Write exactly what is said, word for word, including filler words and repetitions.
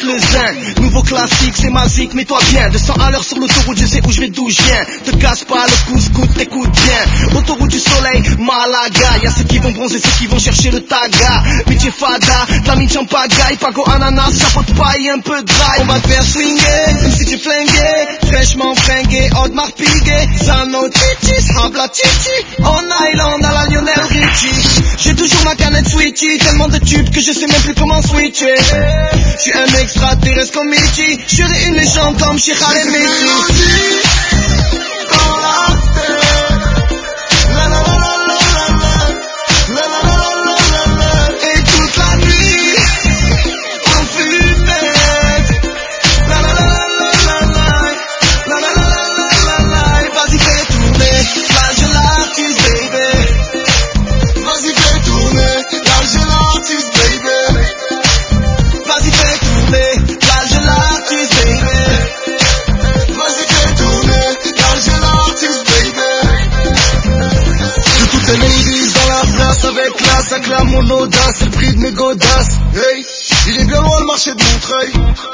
le zinc. Nouveau classique, c'est magique, mets-toi bien. deux cents à l'heure sur l'autoroute, je sais où je vais, d'où je viens. Te casse pas le cou, scout, t'écoutes bien. Autoroute du soleil, Malaga. Y'a ceux qui vont bronzer, ceux qui vont chercher le taga. Métier fada, de la mine en pagaille. Pago ananas, chapeau de paille, un peu dry. On va te faire swinguer, même si tu flingué. Fraîchement fringué, Audemars Piguet. Zano Chichi, Habla Chichi. En Island à la Lionel Richie. J'ai toujours ma canette Sweetie. Tellement de tubes que je sais même plus comment switcher. J'suis un extraterrestre comme Mickey. J'serai une légende comme Cheikh et Messi. Avec classe, acclame mon audace, c'est le prix de mes godasses. Hey, il est bien loin le marché de Montreuil.